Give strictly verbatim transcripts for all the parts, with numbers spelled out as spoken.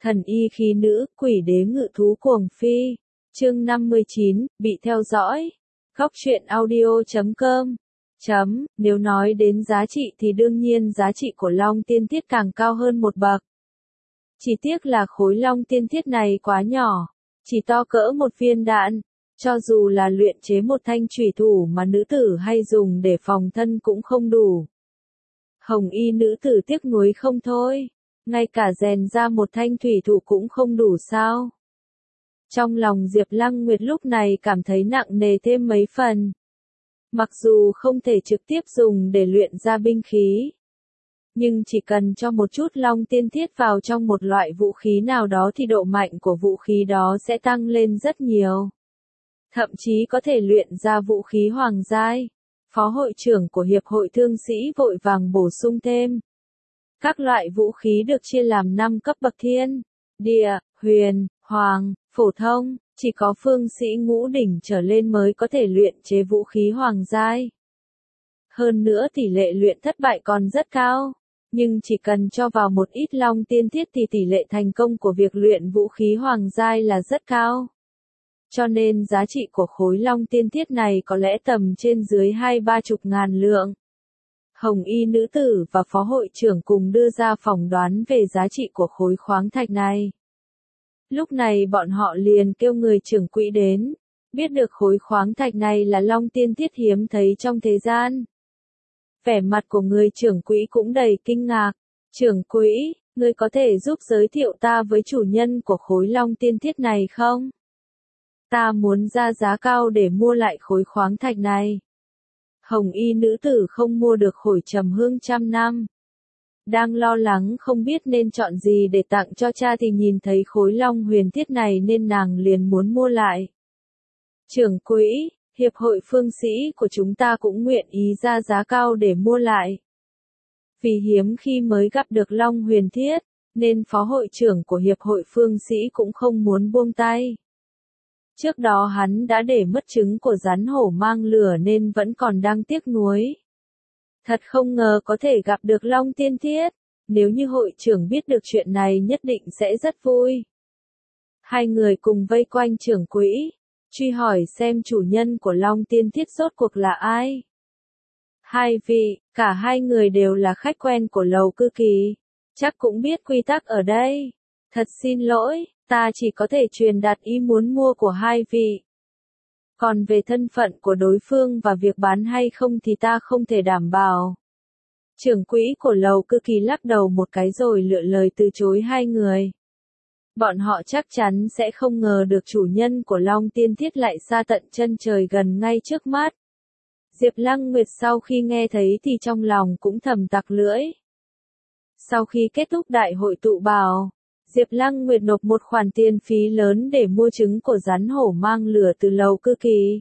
Thần y khí nữ, quỷ đế ngự thú cuồng phi. Chương năm mươi chín, bị theo dõi. Góc truyện audio chấm com. Chấm, nếu nói đến giá trị thì đương nhiên giá trị của Long Tiên Thiết càng cao hơn một bậc. Chỉ tiếc là khối Long Tiên Thiết này quá nhỏ, chỉ to cỡ một viên đạn. Cho dù là luyện chế một thanh chủy thủ mà nữ tử hay dùng để phòng thân cũng không đủ. Hồng y nữ tử tiếc nuối không thôi, ngay cả rèn ra một thanh thủy thủ cũng không đủ sao. Trong lòng Diệp Lăng Nguyệt lúc này cảm thấy nặng nề thêm mấy phần. Mặc dù không thể trực tiếp dùng để luyện ra binh khí, nhưng chỉ cần cho một chút Long Tiên Thiết vào trong một loại vũ khí nào đó thì độ mạnh của vũ khí đó sẽ tăng lên rất nhiều. Thậm chí có thể luyện ra vũ khí hoàng giai. Phó hội trưởng của Hiệp hội Thương sĩ vội vàng bổ sung thêm. Các loại vũ khí được chia làm năm cấp bậc thiên, địa, huyền, hoàng, phổ thông, chỉ có phương sĩ ngũ đỉnh trở lên mới có thể luyện chế vũ khí hoàng giai. Hơn nữa tỷ lệ luyện thất bại còn rất cao, nhưng chỉ cần cho vào một ít Long Tiên Thiết thì tỷ lệ thành công của việc luyện vũ khí hoàng giai là rất cao. Cho nên giá trị của khối Long Tiên Thiết này có lẽ tầm trên dưới hai ba chục ngàn lượng. Hồng y nữ tử và phó hội trưởng cùng đưa ra phỏng đoán về giá trị của khối khoáng thạch này. Lúc này bọn họ liền kêu người trưởng quỹ đến, biết được khối khoáng thạch này là Long Tiên Thiết hiếm thấy trong thế gian. Vẻ mặt của người trưởng quỹ cũng đầy kinh ngạc. Trưởng quỹ, ngươi có thể giúp giới thiệu ta với chủ nhân của khối Long Tiên Thiết này không? Ta muốn ra giá cao để mua lại khối khoáng thạch này. Hồng y nữ tử không mua được khối trầm hương trăm năm. Đang lo lắng không biết nên chọn gì để tặng cho cha thì nhìn thấy khối Long Huyền Thiết này nên nàng liền muốn mua lại. Trưởng quỹ, Hiệp hội Phương sĩ của chúng ta cũng nguyện ý ra giá cao để mua lại. Vì hiếm khi mới gặp được Long Huyền Thiết, nên phó hội trưởng của Hiệp hội Phương sĩ cũng không muốn buông tay. Trước đó hắn đã để mất trứng của rắn hổ mang lửa nên vẫn còn đang tiếc nuối. Thật không ngờ có thể gặp được Long Tiên Thiết, nếu như hội trưởng biết được chuyện này nhất định sẽ rất vui. Hai người cùng vây quanh trưởng quỹ, truy hỏi xem chủ nhân của Long Tiên Thiết rốt cuộc là ai. Hai vị, cả hai người đều là khách quen của Lầu Cư Kỳ, chắc cũng biết quy tắc ở đây. Thật xin lỗi, ta chỉ có thể truyền đạt ý muốn mua của hai vị. Còn về thân phận của đối phương và việc bán hay không thì ta không thể đảm bảo. Trưởng quỹ của Lầu Cư Kỳ lắc đầu một cái rồi lựa lời từ chối hai người. Bọn họ chắc chắn sẽ không ngờ được chủ nhân của Long Tiên Thiết lại xa tận chân trời gần ngay trước mắt. Diệp Lăng Nguyệt sau khi nghe thấy thì trong lòng cũng thầm tặc lưỡi. Sau khi kết thúc đại hội tụ bào, Diệp Lăng Nguyệt nộp một khoản tiền phí lớn để mua trứng của rắn hổ mang lửa từ Lầu Cư Kỳ.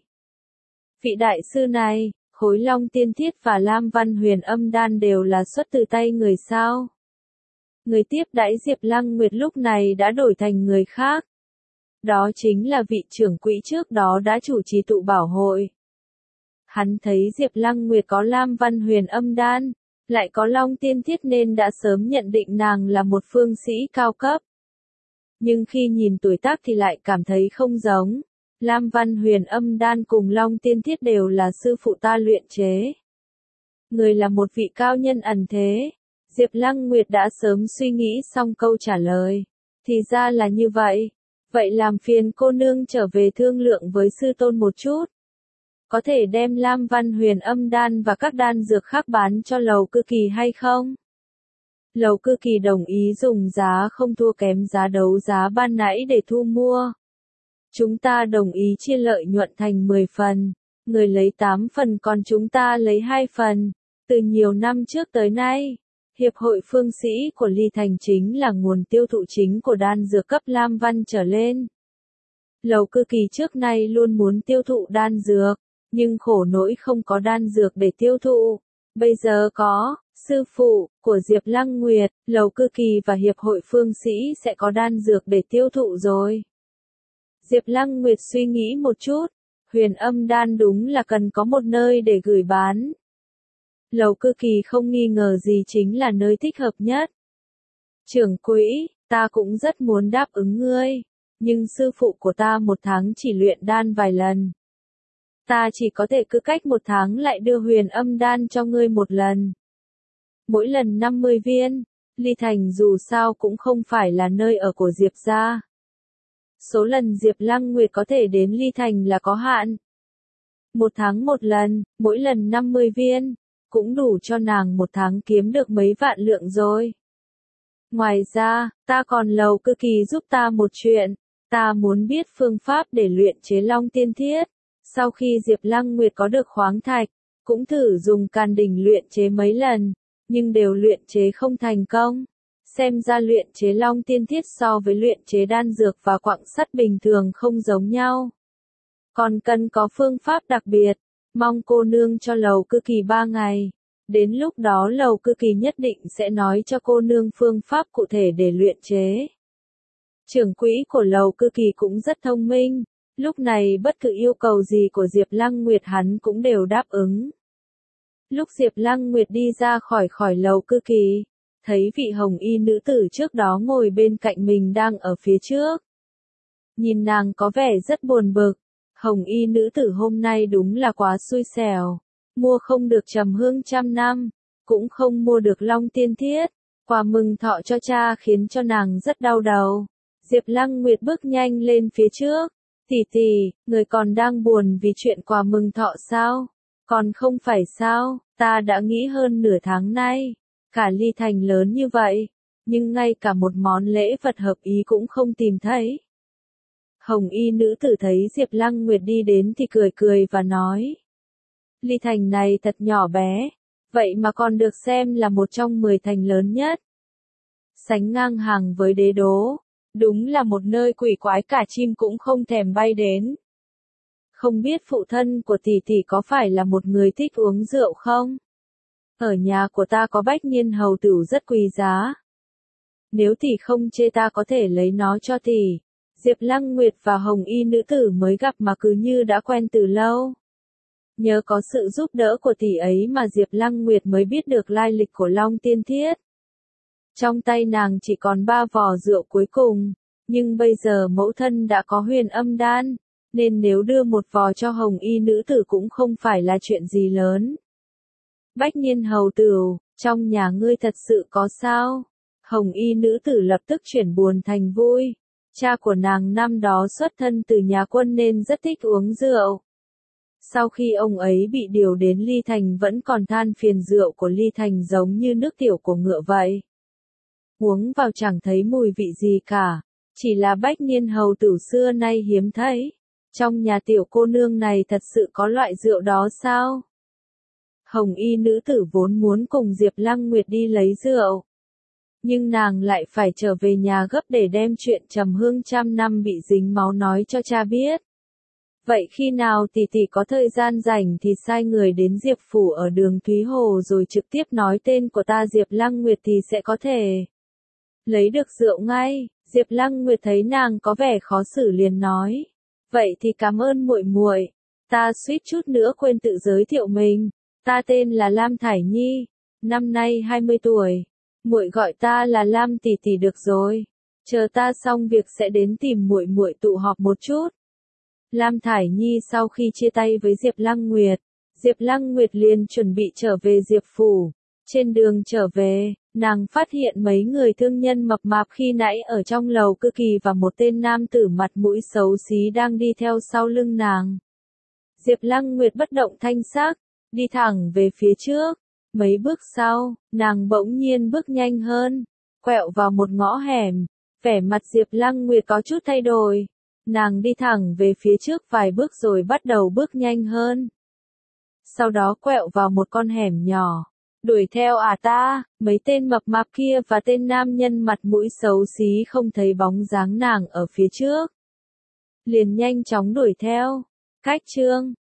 Vị đại sư này, khối Long Tiên Thiết và Lam Văn Huyền Âm Đan đều là xuất từ tay người sao? Người tiếp đãi Diệp Lăng Nguyệt lúc này đã đổi thành người khác. Đó chính là vị trưởng quỹ trước đó đã chủ trì tụ bảo hội. Hắn thấy Diệp Lăng Nguyệt có Lam Văn Huyền Âm Đan, lại có Long Tiên Thiết nên đã sớm nhận định nàng là một phương sĩ cao cấp. Nhưng khi nhìn tuổi tác thì lại cảm thấy không giống. Lam Văn Huyền Âm Đan cùng Long Tiên Thiết đều là sư phụ ta luyện chế. Người là một vị cao nhân ẩn thế. Diệp Lăng Nguyệt đã sớm suy nghĩ xong câu trả lời. Thì ra là như vậy. Vậy làm phiền cô nương trở về thương lượng với sư tôn một chút. Có thể đem Lam Văn Huyền Âm Đan và các đan dược khác bán cho Lầu Cư Kỳ hay không? Lầu Cư Kỳ đồng ý dùng giá không thua kém giá đấu giá ban nãy để thu mua. Chúng ta đồng ý chia lợi nhuận thành mười phần, người lấy tám phần còn chúng ta lấy hai phần. Từ nhiều năm trước tới nay, Hiệp hội Phương sĩ của Ly Thành chính là nguồn tiêu thụ chính của đan dược cấp Lam Văn trở lên. Lầu Cư Kỳ trước nay luôn muốn tiêu thụ đan dược, nhưng khổ nỗi không có đan dược để tiêu thụ. Bây giờ có, sư phụ của Diệp Lăng Nguyệt, Lầu Cư Kỳ và Hiệp hội Phương sĩ sẽ có đan dược để tiêu thụ rồi. Diệp Lăng Nguyệt suy nghĩ một chút, Huyền Âm Đan đúng là cần có một nơi để gửi bán. Lầu Cư Kỳ không nghi ngờ gì chính là nơi thích hợp nhất. Trưởng quỹ, ta cũng rất muốn đáp ứng ngươi, nhưng sư phụ của ta một tháng chỉ luyện đan vài lần. Ta chỉ có thể cứ cách một tháng lại đưa huyền âm đan cho ngươi một lần. Mỗi lần năm mươi viên, Ly Thành dù sao cũng không phải là nơi ở của Diệp gia. Số lần Diệp Lăng Nguyệt có thể đến Ly Thành là có hạn. Một tháng một lần, mỗi lần năm mươi viên, cũng đủ cho nàng một tháng kiếm được mấy vạn lượng rồi. Ngoài ra, ta còn Lầu Cư Kỳ giúp ta một chuyện, ta muốn biết phương pháp để luyện chế Long Tiên Thiết. Sau khi Diệp Lăng Nguyệt có được khoáng thạch, cũng thử dùng Càn Đỉnh luyện chế mấy lần, nhưng đều luyện chế không thành công. Xem ra luyện chế Long Tiên Thiết so với luyện chế đan dược và quặng sắt bình thường không giống nhau. Còn cần có phương pháp đặc biệt, mong cô nương cho Lầu Cư Kỳ ba ngày. Đến lúc đó Lầu Cư Kỳ nhất định sẽ nói cho cô nương phương pháp cụ thể để luyện chế. Trưởng quỹ của Lầu Cư Kỳ cũng rất thông minh, lúc này bất cứ yêu cầu gì của Diệp Lăng Nguyệt hắn cũng đều đáp ứng. Lúc Diệp Lăng Nguyệt đi ra khỏi khỏi Lầu Cư Kỳ, thấy vị hồng y nữ tử trước đó ngồi bên cạnh mình đang ở phía trước. Nhìn nàng có vẻ rất buồn bực, hồng y nữ tử hôm nay đúng là quá xui xẻo, mua không được trầm hương trăm năm, cũng không mua được Long Tiên Thiết, quà mừng thọ cho cha khiến cho nàng rất đau đầu. Diệp Lăng Nguyệt bước nhanh lên phía trước, tỷ tỷ, người còn đang buồn vì chuyện quà mừng thọ sao? Còn không phải sao, ta đã nghĩ hơn nửa tháng nay, cả Ly Thành lớn như vậy, nhưng ngay cả một món lễ vật hợp ý cũng không tìm thấy. Hồng y nữ tử thấy Diệp Lăng Nguyệt đi đến thì cười cười và nói. Ly Thành này thật nhỏ bé, vậy mà còn được xem là một trong mười thành lớn nhất. Sánh ngang hàng với Đế Đô, đúng là một nơi quỷ quái cả chim cũng không thèm bay đến. Không biết phụ thân của tỷ tỷ có phải là một người thích uống rượu không? Ở nhà của ta có bách niên hầu tửu rất quý giá. Nếu tỷ không chê ta có thể lấy nó cho tỷ. Diệp Lăng Nguyệt và hồng y nữ tử mới gặp mà cứ như đã quen từ lâu. Nhờ có sự giúp đỡ của tỷ ấy mà Diệp Lăng Nguyệt mới biết được lai lịch của Long Tiên Thiết. Trong tay nàng chỉ còn ba vò rượu cuối cùng, nhưng bây giờ mẫu thân đã có huyền âm đan, nên nếu đưa một vò cho hồng y nữ tử cũng không phải là chuyện gì lớn. Bách niên hầu tửu, trong nhà ngươi thật sự có sao? Hồng y nữ tử lập tức chuyển buồn thành vui. Cha của nàng năm đó xuất thân từ nhà quân nên rất thích uống rượu. Sau khi ông ấy bị điều đến Ly Thành vẫn còn than phiền rượu của Ly Thành giống như nước tiểu của ngựa vậy. Uống vào chẳng thấy mùi vị gì cả, chỉ là bách niên hầu tửu xưa nay hiếm thấy. Trong nhà tiểu cô nương này thật sự có loại rượu đó sao? Hồng y nữ tử vốn muốn cùng Diệp Lăng Nguyệt đi lấy rượu. Nhưng nàng lại phải trở về nhà gấp để đem chuyện trầm hương trăm năm bị dính máu nói cho cha biết. Vậy khi nào tỷ tỷ có thời gian rảnh thì sai người đến Diệp Phủ ở đường Thúy Hồ rồi trực tiếp nói tên của ta Diệp Lăng Nguyệt thì sẽ có thể lấy được rượu ngay. Diệp Lăng Nguyệt thấy nàng có vẻ khó xử liền nói. Vậy thì cảm ơn muội muội, ta suýt chút nữa quên tự giới thiệu mình. Ta tên là Lam Thải Nhi, năm nay hai mươi tuổi. Muội gọi ta là Lam tỷ tỷ được rồi. Chờ ta xong việc sẽ đến tìm muội muội tụ họp một chút. Lam Thải Nhi sau khi chia tay với Diệp Lăng Nguyệt, Diệp Lăng Nguyệt liền chuẩn bị trở về Diệp Phủ. Trên đường trở về, nàng phát hiện mấy người thương nhân mập mạp khi nãy ở trong Lầu Cư Kỳ và một tên nam tử mặt mũi xấu xí đang đi theo sau lưng nàng. Diệp Lăng Nguyệt bất động thanh sắc, đi thẳng về phía trước. Mấy bước sau, nàng bỗng nhiên bước nhanh hơn, quẹo vào một ngõ hẻm, vẻ mặt Diệp Lăng Nguyệt có chút thay đổi. Nàng đi thẳng về phía trước vài bước rồi bắt đầu bước nhanh hơn. Sau đó quẹo vào một con hẻm nhỏ, đuổi theo à ta, mấy tên mập mạp kia và tên nam nhân mặt mũi xấu xí không thấy bóng dáng nàng ở phía trước. Liền nhanh chóng đuổi theo. Cách chương